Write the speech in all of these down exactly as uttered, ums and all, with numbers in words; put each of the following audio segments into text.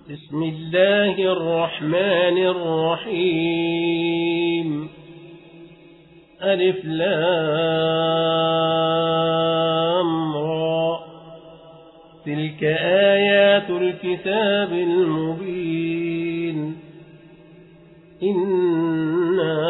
بسم الله الرحمن الرحيم. ألف لام را. تلك آيات الكتاب المبين. إنا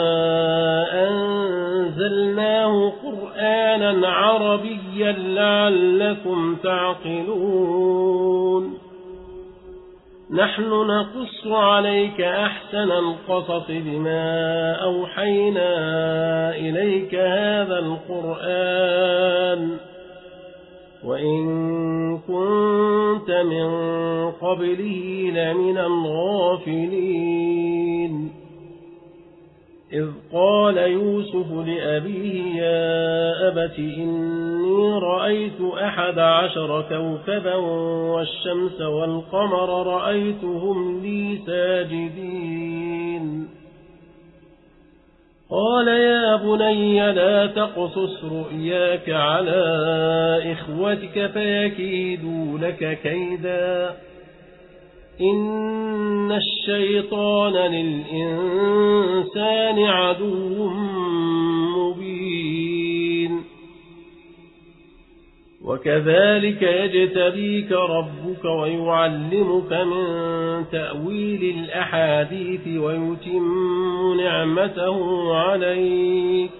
أنزلناه قرآنا عربيا لعلكم تعقلون. نحن نقص عليك أحسن القصص بما أوحينا إليك هذا القرآن وإن كنت من قبله لمن الغافلين. إذ قال يوسف لأبيه يا أبت إني رأيت أحد عشر كوكبا والشمس والقمر رأيتهم لي ساجدين. قال يا بني لا تقصص رؤياك على إخوتك فيكيدوا لك كيدا إن الشيطان للإنسان عدو مبين. وكذلك يجتبيك ربك ويعلمك من تأويل الأحاديث ويتم نعمته عليك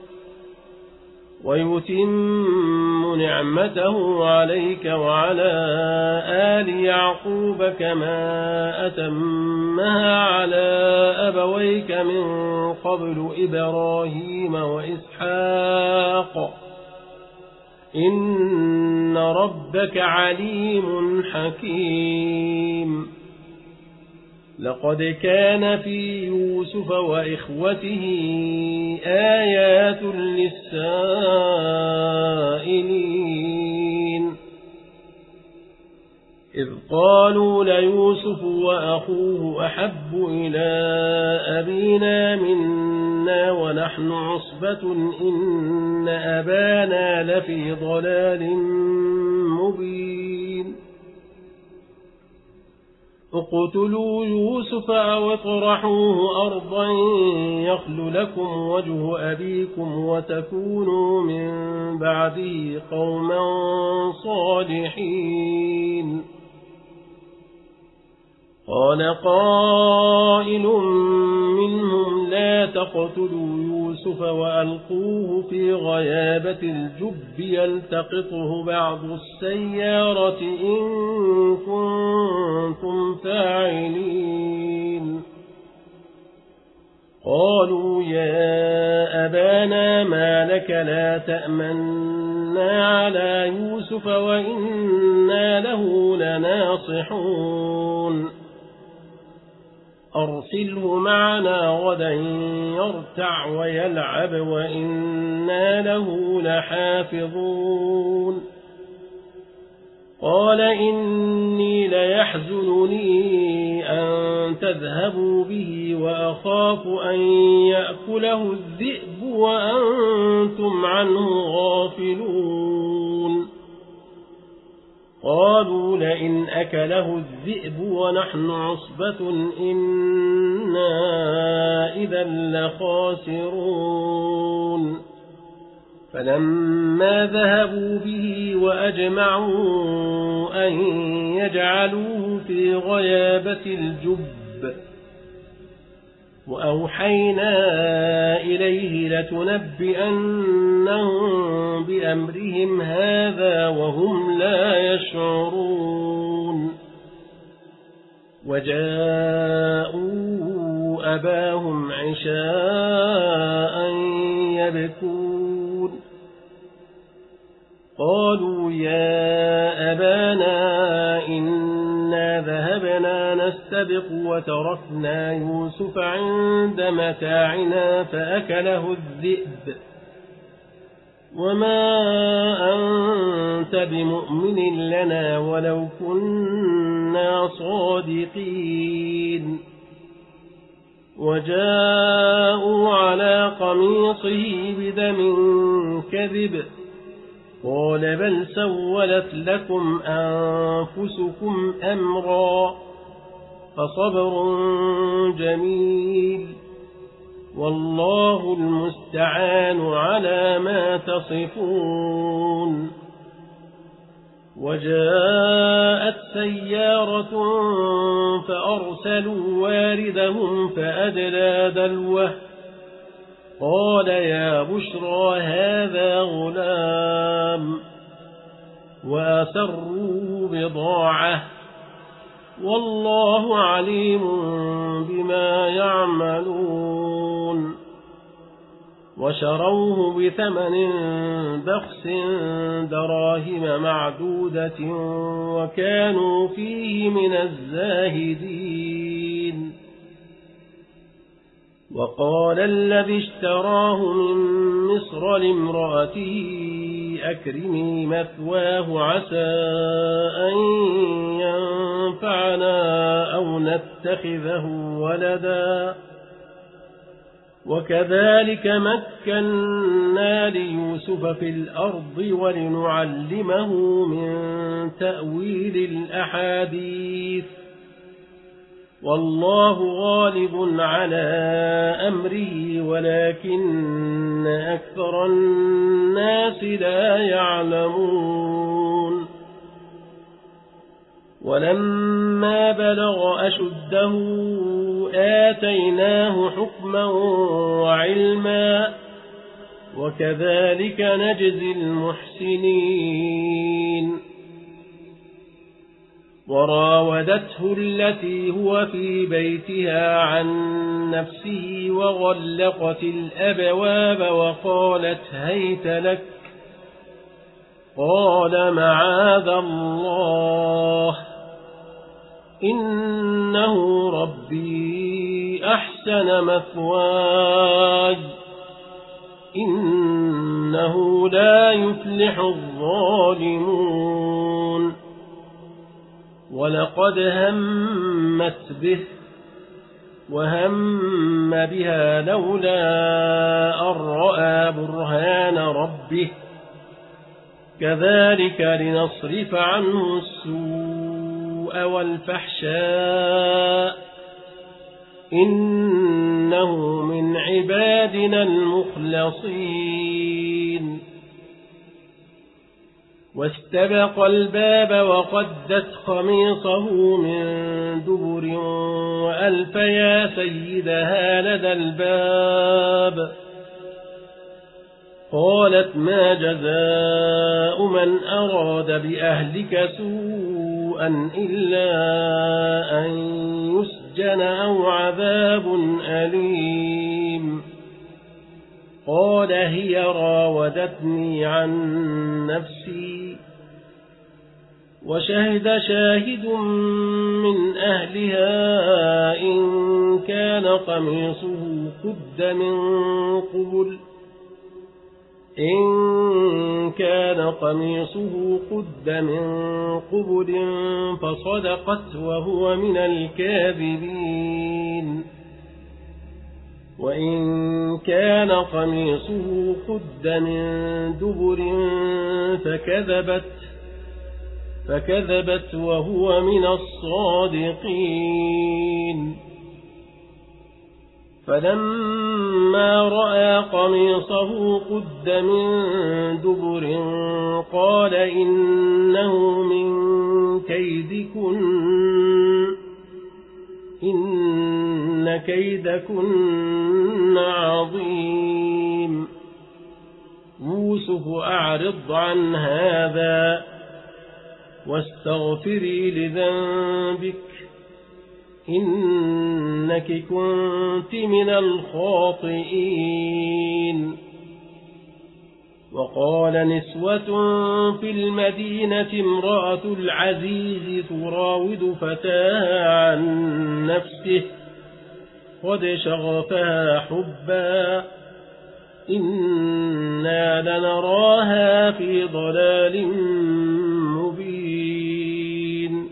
ويتم نعمته عليك وعلى آل يعقوب كما أتمها على أبويك من قبل إبراهيم وإسحاق إن ربك عليم حكيم. لقد كان في يوسف وإخوته آيات للسائلين إذ قالوا ليوسف وأخوه أحب إلى أبينا منا ونحن عصبة إن أبانا لفي ضلال مبين. اقتلوا يوسف أو اطرحوه أرضا يخل لكم وجه أبيكم وتكونوا من بعده قوما صالحين. قال قائل منهم لا تقتلوا يوسف وألقوه في غيابة الجب يلتقطه بعض السيارة إن كنتم فاعلين. قالوا يا أبانا ما لك لا تأمنا على يوسف وإنا له لناصحون. أرسله معنا غدا يرتع ويلعب وإنا له لحافظون. قال إني ليحزنني أن تذهبوا به وأخاف أن يأكله الذئب وأنتم عنه غافلون. قالوا لئن أكله الذئب ونحن عصبة إنا إذا لخاسرون. فلما ذهبوا به وأجمعوا أن يجعلوه في غيابة الجب وأوحينا إليه لتنبئنهم بأمرهم هذا وهم لا يشعرون. وجاءوا أباهم عشاء يبكون. قالوا يا أبانا إنا ذهبنا نستبق وتركنا يوسف عند متاعنا فأكله الذئب وما أنت بمؤمن لنا ولو كنا صادقين. وجاءوا على قميصه بدم كذب قال بل سولت لكم أنفسكم أمرا فصبر جميل والله المستعان على ما تصفون. وجاءت سيارة فأرسلوا واردهم فأدلى دلوه قال يا بشرى هذا غلام وأسروا بضاعة والله عليم بما يعملون. وشروه بثمن بخس دراهم معدودة وكانوا فيه من الزاهدين. وقال الذي اشتراه من مصر لامرأته أكرمي مثواه عسى أن ينفعنا أو نتخذه ولدا وكذلك مكنا ليوسف في الأرض ولنعلمه من تأويل الأحاديث والله غالب على أمره ولكن أكثر الناس لا يعلمون. ولما بلغ أشده آتيناه حكما وعلما وكذلك نجزي المحسنين. وراودته التي هو في بيتها عن نفسه وغلقت الأبواب وقالت هيت لك قال معاذ الله إنه ربي أحسن مثواي إنه لا يفلح الظالمون. ولقد همت به وهم بها لولا أن رأى برهان ربه كذلك لنصرف عنه السوء والفحشاء إنه من عبادنا المخلصين. واستبق الباب وقدت قميصه من دبر وألف يا سيدها لدى الباب قالت ما جزاء من أراد بأهلك سوءا إلا أن يسجن أو عذاب أليم. قال هي راودتني عن نفسي وشهد شاهد من أهلها إن كان قميصه قد من قبل إن كان قميصه قد من قبل فصدقت وهو من الكاذبين وإن كان قميصه قد من دبر فكذبت فكذبت وهو من الصادقين. فلما رأى قميصه قد من دبر قال إنه من كيدكن إن كيدكن عظيم. يوسف أعرض عن هذا واستغفري لذنبك إنك كنت من الخاطئين. وقال نسوة في المدينة امرأة العزيز تراود فتاها عن نفسه قد شغفها حبا إنا لنراها في ضلال مبين.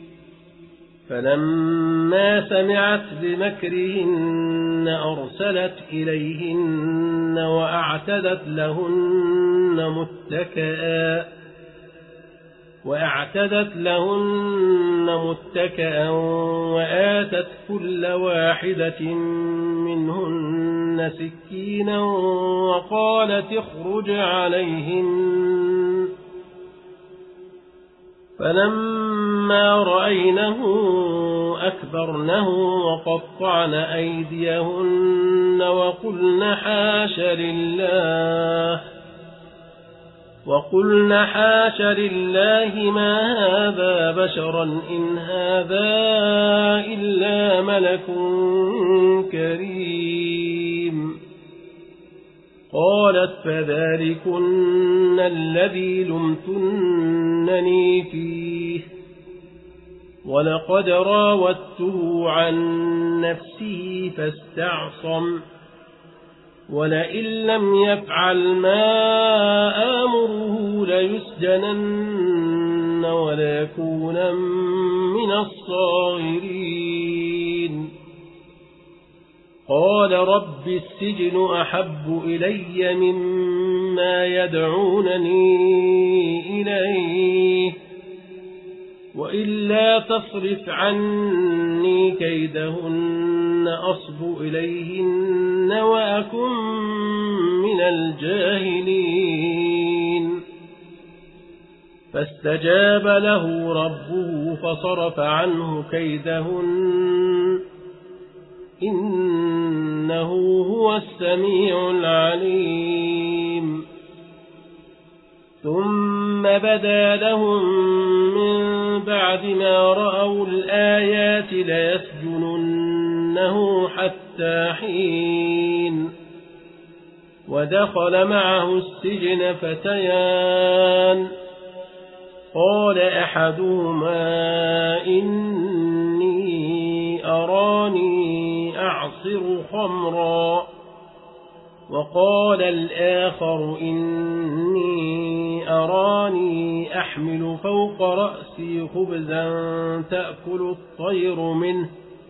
فلما سمعت بمكرهن أرسلت إليهن وأعتدت لهن متكئا وأعتدت لهن متكئا وآتت كل واحدة منهن سكينا وقالت اخرج عليهن فلما رأينه أكبرنه وقطعن أيديهن وقلن حاش لله وقلن حاش لله ما هذا بشرا إن هذا إلا ملك كريم. قالت فذلكن الذي لمتنني فيه ولقد راودته عن نفسه فاستعصم ولئن لم يفعل ما آمره ليسجنن وليكون من الصاغرين. قال رب السجن أحب إلي مما يدعونني إليه وإلا تصرف عني كيدهن أصب إليهن وأكن من الجاهلين. فاستجاب له ربه فصرف عنه كيدهن إنه هو السميع العليم. ثم بدا لهم من بعد ما رأوا الآيات ليسجننه حتى حين. ودخل معه السجن فتيان قال أحدهما إني أراني أعصر خمرا وقال الآخر إني أراني أحمل فوق رأسي خبزا تأكل الطير منه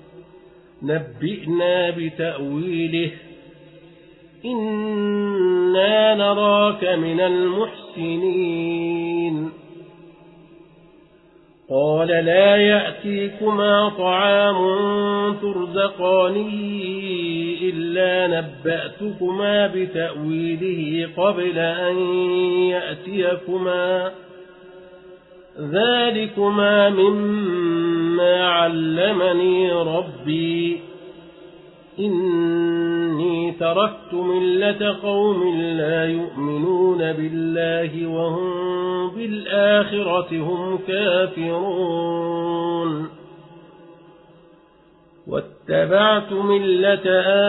نبئنا بتأويله إنا نراك من المحسنين. قال لا يأتيكما طعام ترزقانه إلا نبأتكما بتأويله قبل أن يأتيكما ذلكما مما علمني ربي إني تركت ملة قوم لا يؤمنون بالله وهم بالآخرة هم كافرون واتبعت ملة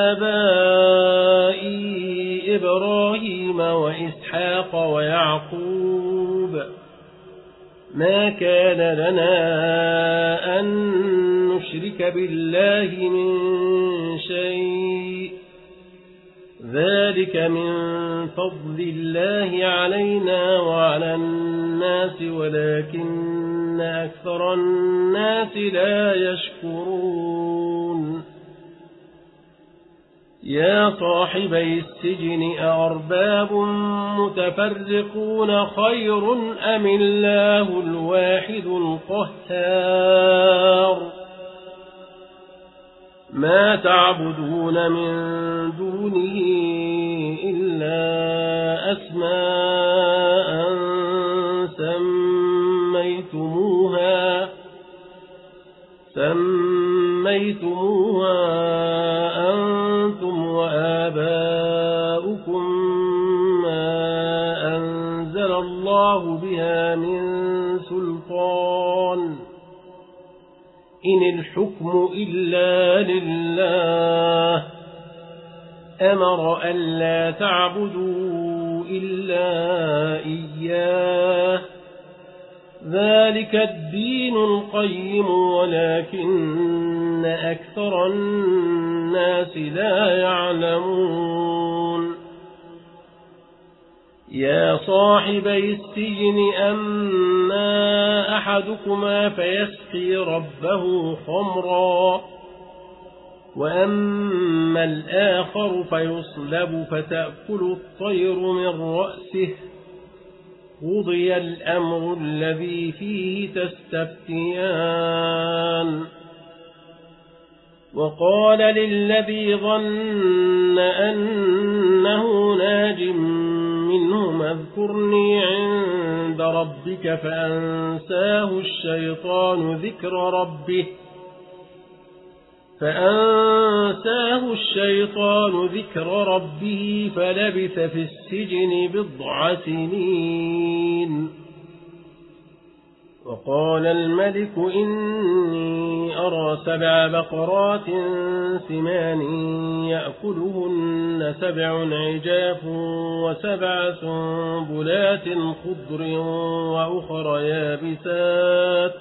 آبائي إبراهيم وإسحاق ويعقوب ما كان لنا أن نشرك بالله من شيء ذلك من فضل الله علينا وعلى الناس ولكن أكثر الناس لا يشكرون. يا صاحبي السجن أأرباب متفرقون خير أم الله الواحد القهار. ما تعبدون من دونه إلا أسماء سميتموها سميتموها أنتم وآباؤكم ما أنزل الله بها من سلطان إن الحكم إلا لله أمر ألا تعبدوا إلا إياه ذلك الدين القيم ولكن أكثر الناس لا يعلمون. يا صاحبي السجن أما أحدكما فيسقي ربه خمرا وأما الآخر فيصلب فتأكل الطير من رأسه قضي الأمر الذي فيه تستفتيان وقال للذي ظن أنه ناج منهما اذكرني عند ربك فأنساه الشيطان ذكر ربه فأنساه الشيطان ذكر ربه فلبث في السجن بضع سنين وقال الملك إني أرى سبع بقرات سمان يأكلهن سبع عجاف وسبع سنبلات خضر وأخر يابسات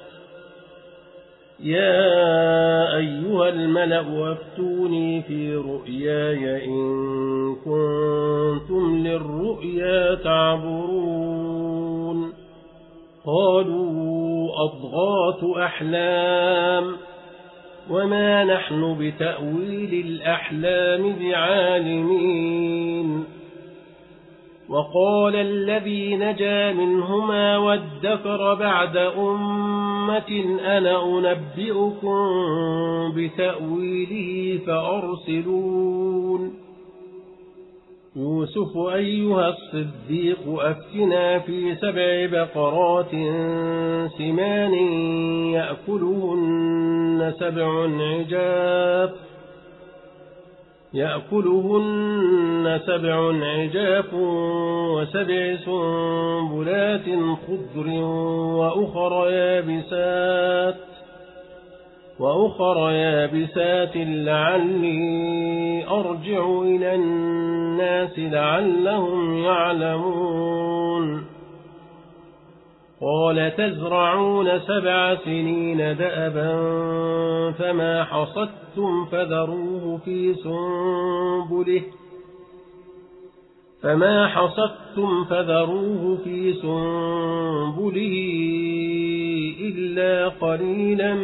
يا أيها الملأ أفتوني في رؤياي إن كنتم للرؤيا تعبرون قالوا أضغاث أحلام وما نحن بتأويل الأحلام بعالمين وقال الذي نجا منهما وادكر بعد أمة أنا أنبئكم بتأويله فأرسلون يوسف أيها الصديق أفتنا في سبع بقرات سمان يأكلهن سبع عجاف يأكلهن سبع عجاف وسبع سنبلات خضر وأخر يابسات وأخر يابسات لعلي أرجع إلى الناس لعلهم يعلمون قال تزرعون سبع سنين دأبا فما حصدتم فذروه في سنبله فما حصدتم فذروه في سنبله إلا قليلا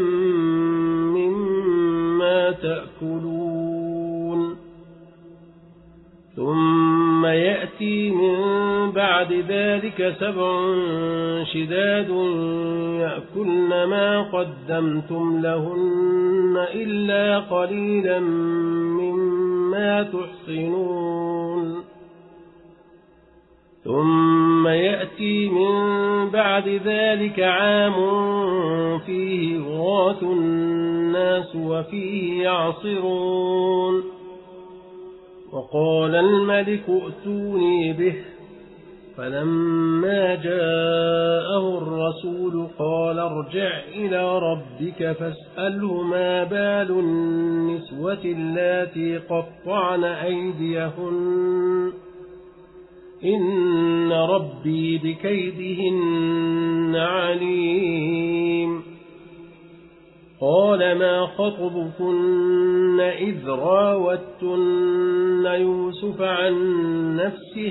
مما تأكلون ثم يأتي من بعد ذلك سبع شداد يأكلن ما قدمتم لهن إلا قليلا مما تحصنون ثم يأتي من بعد ذلك عام فيه غاث الناس وفيه يعصرون وقال الملك ائتوني به فلما جاءه الرسول قال ارجع إلى ربك فاسأله ما بال النسوة اللاتي قطعن أيديهن إن ربي بكيدهن عليم قال ما خطبكن إذ راوتن يوسف عن نفسه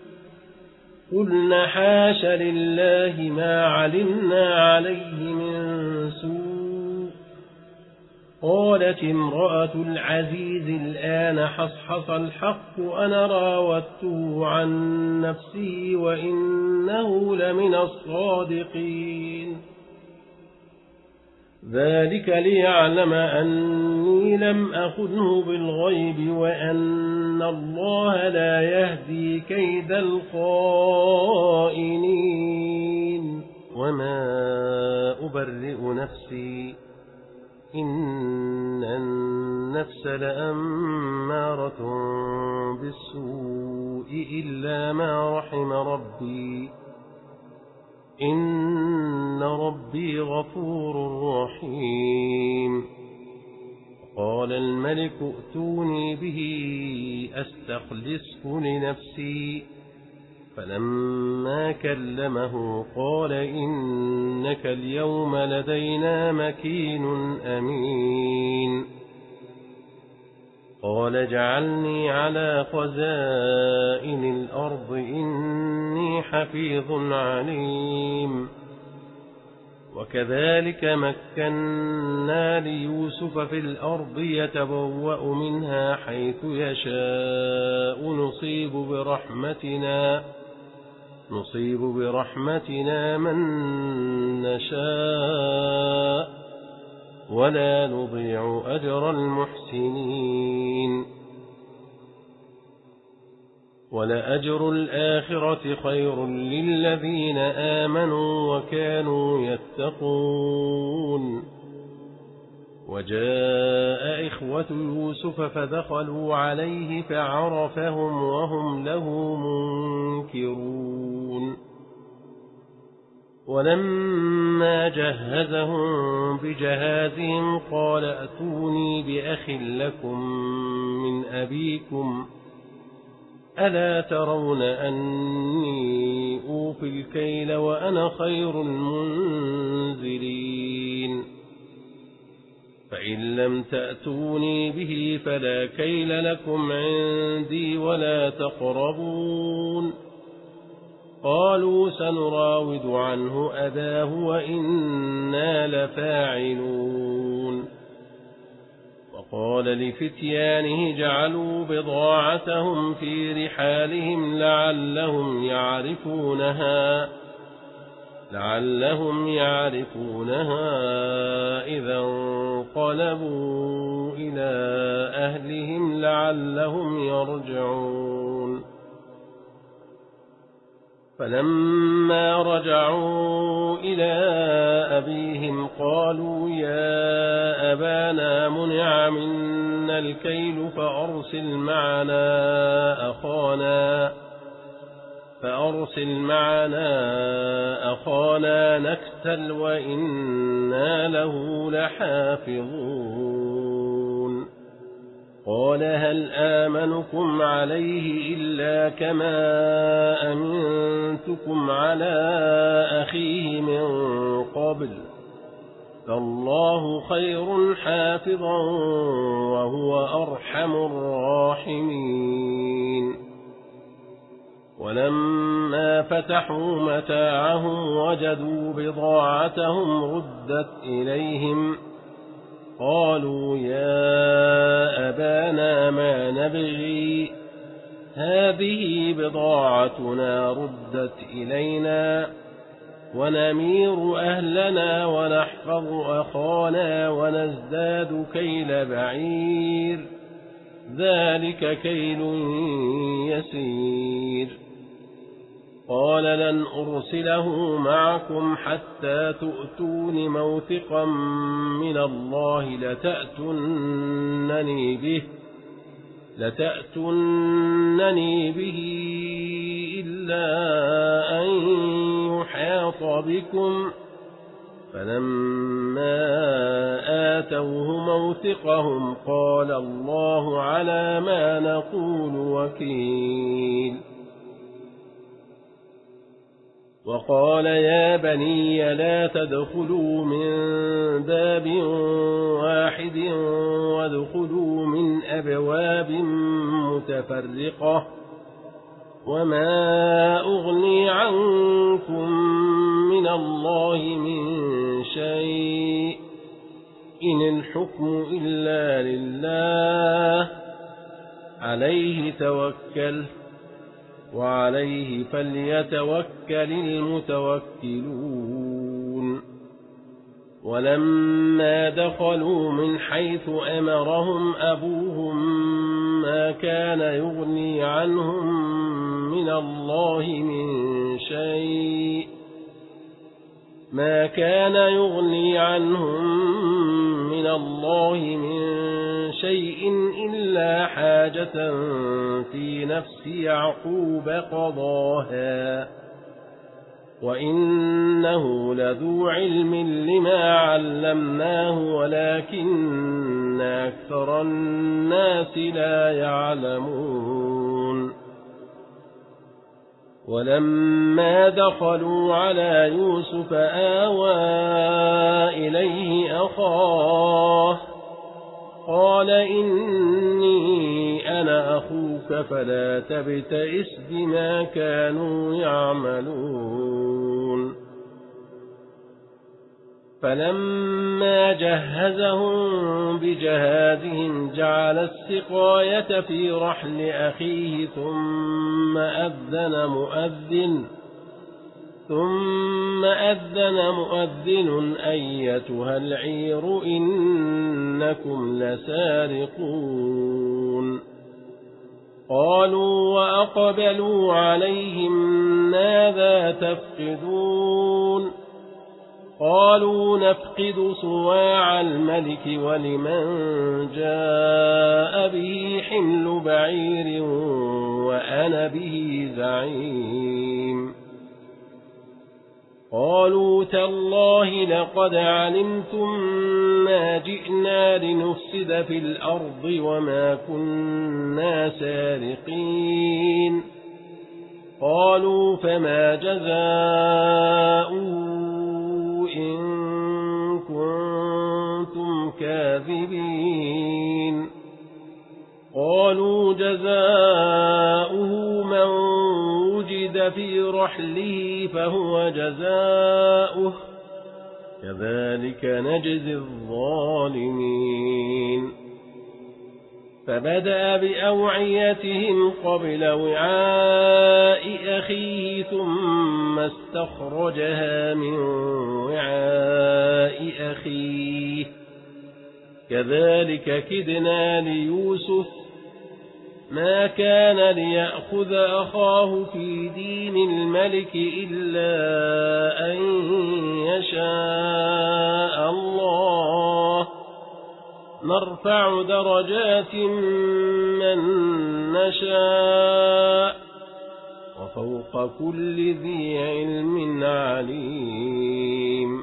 قلنا حاش لله ما علمنا عليه من سوء قالت امرأة العزيز الآن حصحص الحق أنا راودته عن نفسه وإنه لمن الصادقين ذلك ليعلم أني لم أخذه بالغيب وأن الله لا يهدي كيد الخائنين وما أبرئ نفسي إن النفس لأمارة بالسوء إلا ما رحم ربي إن ربي غفور رحيم قال الملك ائتوني به أستخلصه لنفسي فلما كلمه قال إنك اليوم لدينا مكين أمين قال اجعلني على خزائن الأرض إني حفيظ عليم وكذلك مكنا ليوسف في الأرض يتبوأ منها حيث يشاء نصيب برحمتنا نصيب برحمتنا من نشاء ولا نضيع أجر المحسنين ولأجر الآخرة خير للذين آمنوا وكانوا يتقون وجاء إخوة يوسف فدخلوا عليه فعرفهم وهم له منكرون ولما جهزهم بجهازهم قال أتوني بأخ لكم من أبيكم ألا ترون أني أوفي الكيل وأنا خير المنزلين فإن لم تأتوني به فلا كيل لكم عندي ولا تقربون قالوا سنراود عنه أباه وإنا لفاعلون وقال لفتيانه جعلوا بضاعتهم في رحالهم لعلهم يعرفونها لعلهم يعرفونها إذا انقلبوا إلى أهلهم لعلهم يرجعون فلما رجعوا إلى أبيهم قالوا يا أبانا منع منا الكيل فأرسل معنا أخانا فأرسل معنا أخانا نكتل وإنا له لحافظون قال هل آمنكم عليه إلا كما أمنتكم على أخيه من قبل فالله خير حافظا وهو أرحم الراحمين ولما فتحوا متاعهم وجدوا بضاعتهم ردت إليهم قالوا يا أبانا ما نبغي هذه بضاعتنا ردت إلينا ونمير أهلنا ونحفظ أخانا ونزداد كيل بعير ذلك كيل يسير قال لن أرسله معكم حتى تؤتون موثقا من الله لتأتونني به لتأتونني به إلا أن يحاط بكم فلما آتوه موثقهم قال الله على ما نقول وكيل وقال يا بني لا تدخلوا من باب واحد وادخلوا من أبواب متفرقة وما أغني عنكم من الله من شيء إن الحكم إلا لله عليه توكل وعليه فليتوكل المتوكلون ولما دخلوا من حيث أمرهم أبوهم ما كان يغني عنهم من الله من شيء ما كان يغني عنهم من الله من شيء إلا حاجة في نفس يعقوب قضاها وإنه لذو علم لما علمناه ولكن أكثر الناس لا يعلمون ولما دخلوا على يوسف آوى إليه أخاه قال إني أنا أخوك فلا تبتئس بما كانوا يعملون فلما جهزهم بجهازهم جعل السقاية في رحل أخيه ثم أذن مؤذن ثم أذن مؤذن أيتها العير إنكم لسارقون قالوا وأقبلوا عليهم ماذا تفقدون قالوا نفقد صواع الملك ولمن جاء به حمل بعير وأنا به زعيم قالوا تالله لقد علمتم ما جئنا لنفسد في الأرض وما كنا سارقين قالوا فما جزاؤه إن كنتم كاذبين قالوا جزاؤه من وجد في رحله فهو جزاؤه كذلك نجزي الظالمين فبدأ بأوعيتهم قبل وعاء أخيه ثم استخرجها من وعاء أخيه كذلك كدنا ليوسف ما كان ليأخذ أخاه في دين الملك إلا أن يشاء الله نرفع درجات من نشاء وفوق كل ذي علم عليم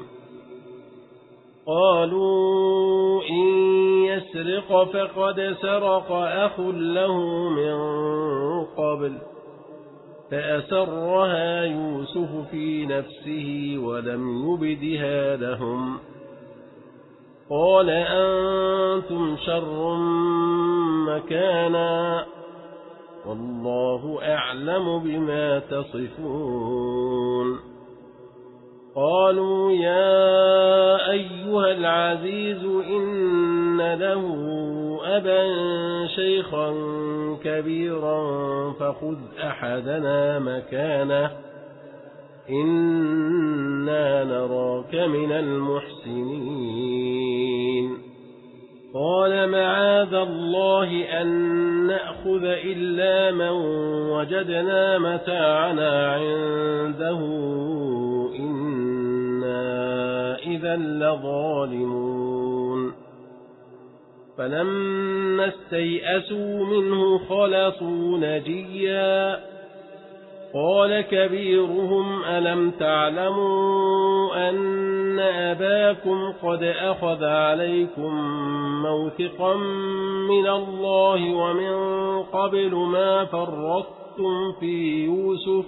قالوا إن يسرق فقد سرق أخ له من قبل فأسرها يوسف في نفسه ولم يبدها لهم قال أنتم شر مكانا والله أعلم بما تصفون قالوا يا أيها العزيز إن له أبا شيخا كبيرا فخذ أحدنا مكانه إنا نراك من المحسنين قال معاذ الله أن نأخذ إلا من وجدنا متاعنا عنده إنا إذا لظالمون فلما استيئسوا منه خلصوا نجيا قال كبيرهم ألم تعلموا أن أباكم قد أخذ عليكم موثقا من الله ومن قبل ما فرطتم في يوسف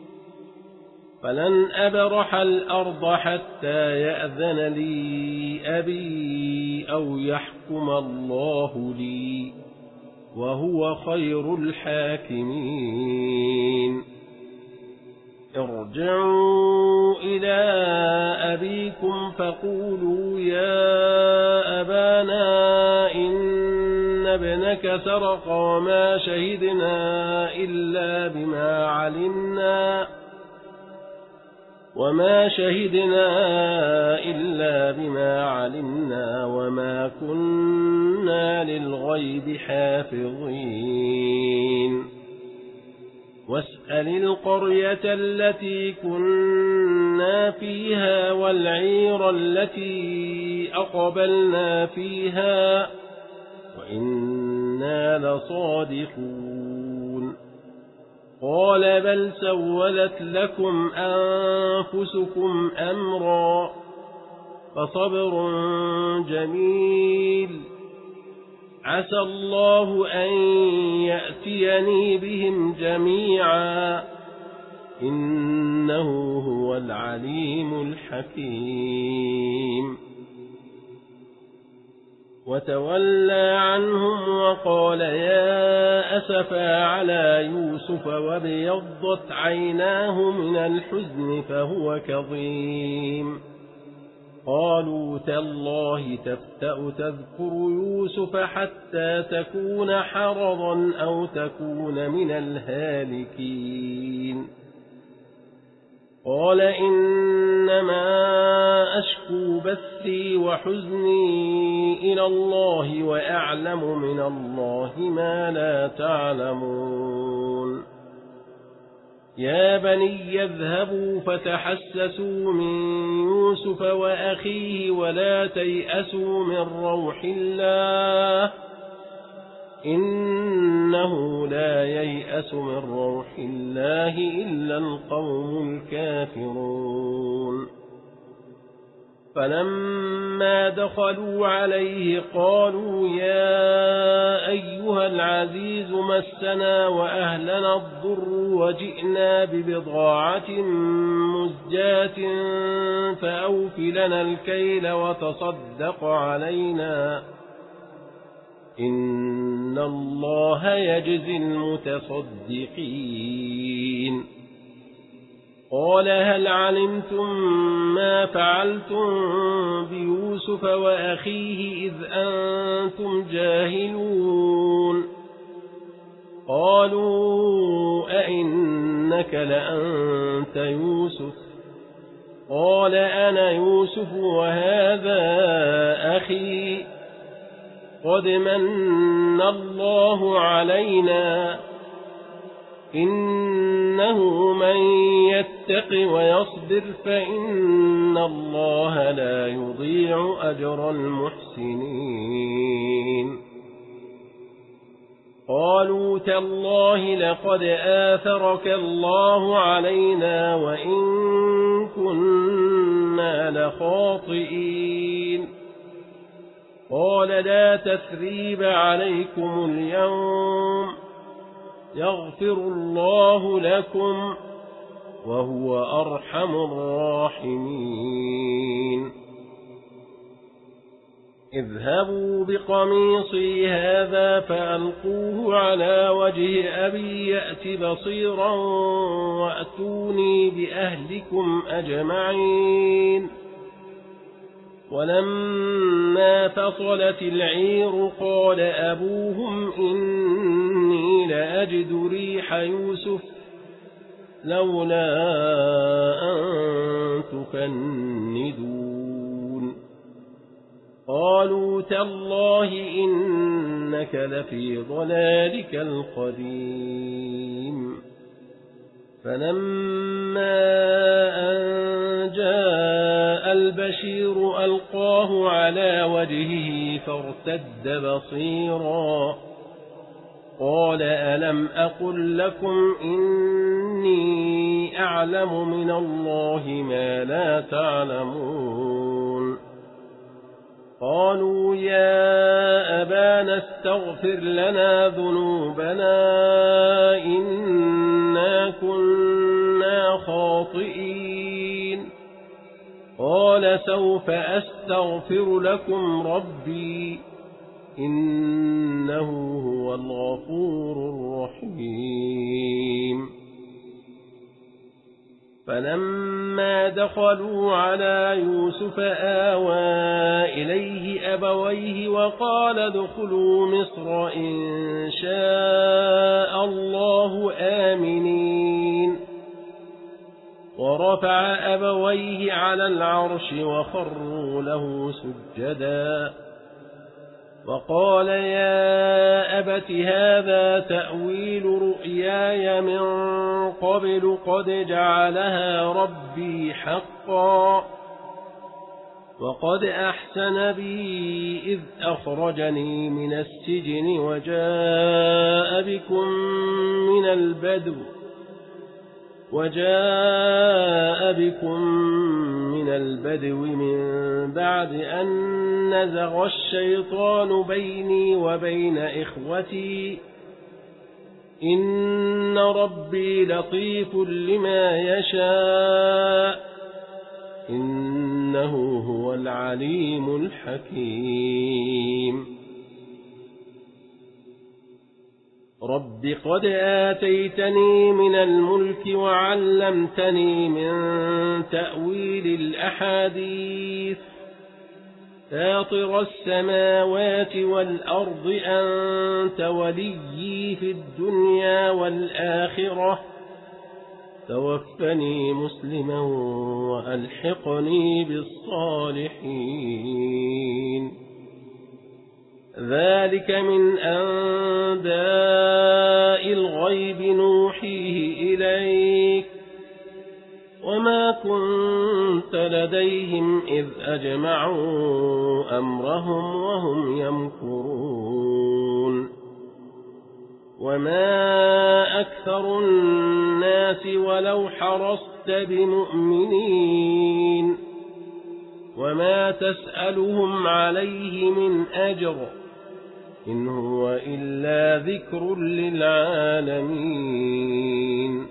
فلن أبرح الأرض حتى يأذن لي أبي أو يحكم الله لي وهو خير الحاكمين ارجعوا إلى أبيكم فقولوا يا أبانا إن ابنك سرق وما شهدنا إلا بما علمنا وما شهدنا إلا بما علمنا وما كنا للغيب حافظين واسأل القرية التي كنا فيها والعير التي أقبلنا فيها وإنا لصادقون قال بل سولت لكم أنفسكم أمرا فصبر جميل عسى الله أن يأتيني بهم جميعا إنه هو العليم الحكيم وتولى عنهم وقال يا أسفا على يوسف وابيضت عيناه من الحزن فهو كظيم قالوا تالله تفتأ تذكر يوسف حتى تكون حرضا أو تكون من الهالكين قال إنما أشكو بثي وحزني إلى الله وأعلم من الله ما لا تعلمون يا بني يذهبوا فتحسسوا من يوسف وأخيه ولا تيأسوا من روح الله إنه لا ييأس من روح الله إلا القوم الكافرون فلما دخلوا عليه قالوا يا أيها العزيز مسنا وأهلنا الضر وجئنا ببضاعة مزجاة فأوف لنا الكيل وتصدق علينا إن الله يجزي المتصدقين قال هل علمتم ما فعلتم بيوسف وأخيه إذ أنتم جاهلون قالوا أئنك لأنت يوسف قال أنا يوسف وهذا أخي قد من الله علينا إنه من يتق ويصبر فإن الله لا يضيع أجر المحسنين قالوا تالله لقد آثرك الله علينا وإن كنا لخاطئين قال لا تثريب عليكم اليوم يغفر الله لكم وهو أرحم الراحمين اذهبوا بقميصي هذا فألقوه على وجه أبي يأت بصيرا وأتوني بأهلكم أجمعين ولما فصلت العير قال أبوهم إني لأجد ريح يوسف لولا أن تفندون قالوا تالله إنك لفي ضلالك القديم فلما أن جاء البشير ألقاه على وجهه فارتد بصيرا قال ألم أقل لكم إني أعلم من الله ما لا تعلمون قالوا يا أبانا استغفر لنا ذنوبنا إنا كنا خاطئين قال سوف أستغفر لكم ربي إنه هو الغفور الرحيم فلما دخلوا على يوسف آوى إليه أبويه وقال ادخلوا مصر إن شاء الله آمنين ورفع أبويه على العرش وخروا له سجدا وقال يا أبت هذا تأويل رؤياي من قبل قد جعلها ربي حقا وقد أحسن بي إذ أخرجني من السجن وجاء بكم من البدو وجاء بكم من البدو من بعد أن نزغ الشيطان بيني وبين إخوتي إن ربي لطيف لما يشاء إنه هو العليم الحكيم رب قد آتيتني من الملك وعلمتني من تأويل الأحاديث فاطر السماوات والأرض أنت وليي في الدنيا والآخرة توفني مسلما وألحقني بالصالحين. ذلك من أنباء الغيب نوحيه إليك وما كنت لديهم إذ أجمعوا أمرهم وهم يمكرون. وما أكثر الناس ولو حرصت بمؤمنين وما تسألهم عليه من أجر إن هو إلا ذكر للعالمين.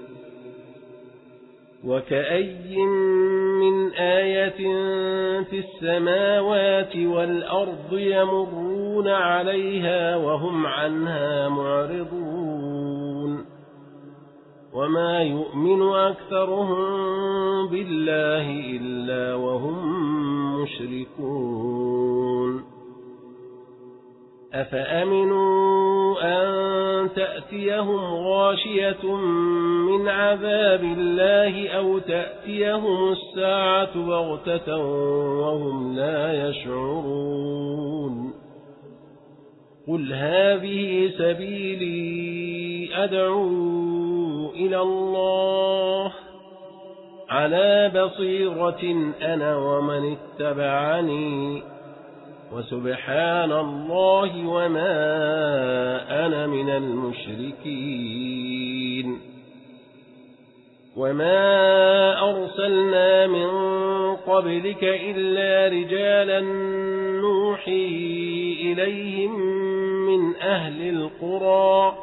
وكأي من آية في السماوات والأرض يمرون عليها وهم عنها معرضون وما يؤمن أكثرهم بالله إلا وهم مشركون. أفأمنوا أن تأتيهم غاشية من عذاب الله أو تأتيهم الساعة بغتة وهم لا يشعرون. قل هذه سبيلي أدعو إلى الله على بصيرة أنا ومن اتبعني وسبحان الله وما أنا من المشركين. وما أرسلنا من قبلك إلا رجالا نوحي إليهم من أهل القرى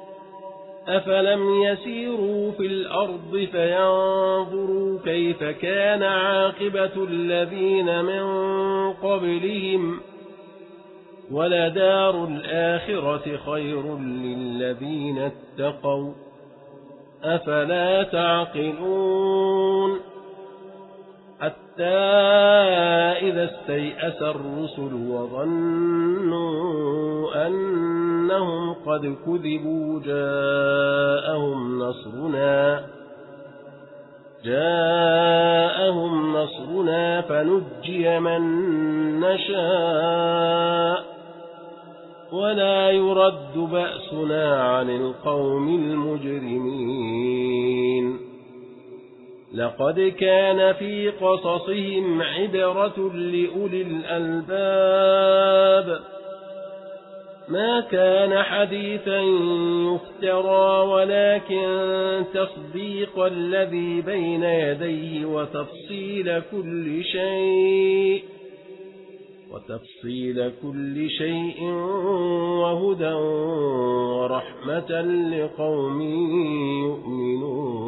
أفلم يسيروا في الأرض فينظروا كيف كان عاقبة الذين من قبلهم ولدار الآخرة خير للذين اتقوا أفلا تعقلون. حتى إذا استيأس الرسل وظنوا أنهم قد كذبوا جاءهم نصرنا جاءهم نصرنا فنجي من نشاء ولا يرد بأسنا عن القوم المجرمين. لقد كان في قصصهم عبرة لأولي الألباب ما كان حديثا يفترى ولكن تصديق الذي بين يديه وتفصيل كل شيء وتفصيل كل شيء وهدى ورحمة لقوم يؤمنون.